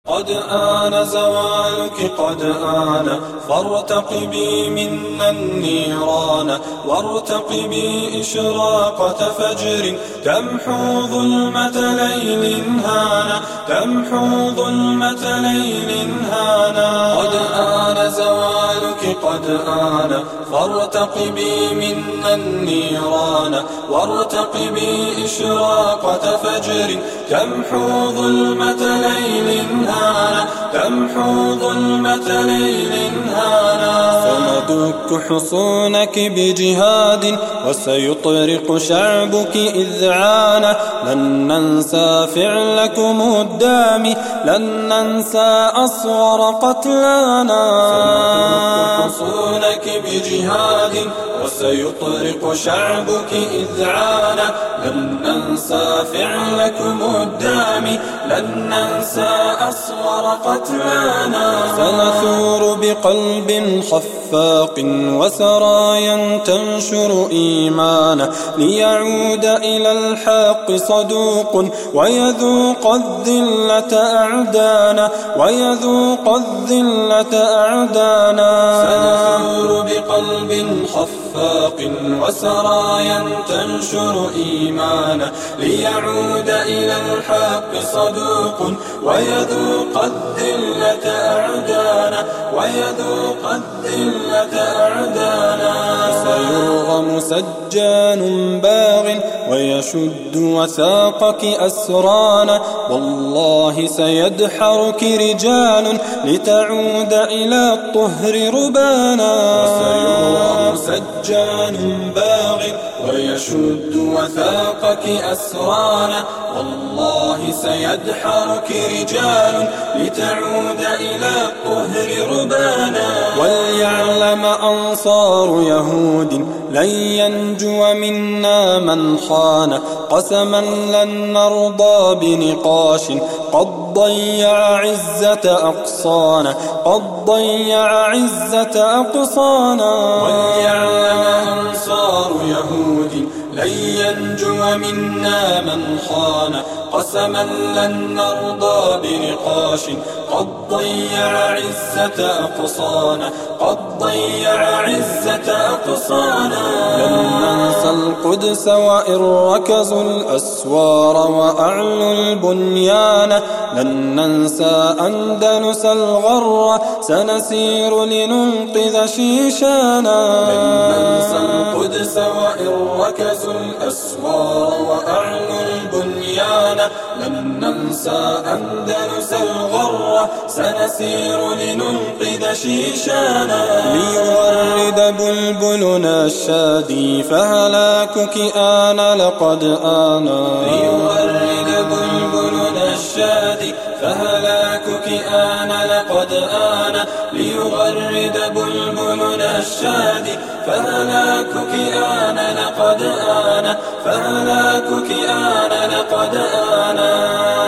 قد آن زوالك قد آن فارتقبي منا النيران وارتقبي إشراقة فجر تمحو ظلمة ليل هانا تمحو ظلمة ليل هانا قد آن زوالك قد آن فارتقبي منا النيران وارتقبي إشراقة فجر تمحو ظلمة ليل هانا تمحو ظلمة ليل هانا سندك حصونك بجهاد وسيطرق شعبك إذعانا لن ننسى فعلكم الدامي لن ننسى أصغر قتلانا سندك حصونك بجهاد وسيطرق شعبك إذعانا لن ننسى فعلكم الدامي لن ننسى أصغر قتلانا سنثور بقلب خفاق وسرايا تنشر إيمانا ليعود إلى الحق صدوق ويذوق الذلة أعدانا ويذوق الذلة أعدانا سنثور بقلب خفاق وسرايا تنشر إيمانا ليعود إلى الحق صدوق ويذوق الذلة أعدانا ويذوق الذلة أعدانا سيرغم سجان باغ ويشد وثاقك أسرانا والله سيدحرك رجال لتعود إلى الطهر ربانا سيرغم سجان باغ ويشد وثاقك أسرانا والله سيدحرك رجال لتعود إلى الطهر ربانا وليعلم أنصار يهود لن ينجو منا من خان قسما لن نرضى بنقاش قد ضيع عزة أقصانا قد ضيع عزة أقصانا وليعلم أنصار يهود لن ينجو منا من خان قسما لن نرضى بنقاش قد ضيع عزة أقصانا قد ضيع عزة أقصانا لن ننسى القدس وإن ركزوا الأسوار وأعلوا البنيان لن ننسى أندلس الغر سنسير لننقذ شيشانا لن ننسى القدس وإن ركزوا الأسوار وأعلوا البنيان لن ننسى أندلس الغر سنسير لننقذ شيشانا ليغرد بلبلنا الشادي فهلاكك آن لقد آنا ليغرد بلبلنا الشادي فهلاكك آن لقد آن ليغرد بلبلنا الشادي فهلاكك آن لقد آن فهلاكك آن لقد آن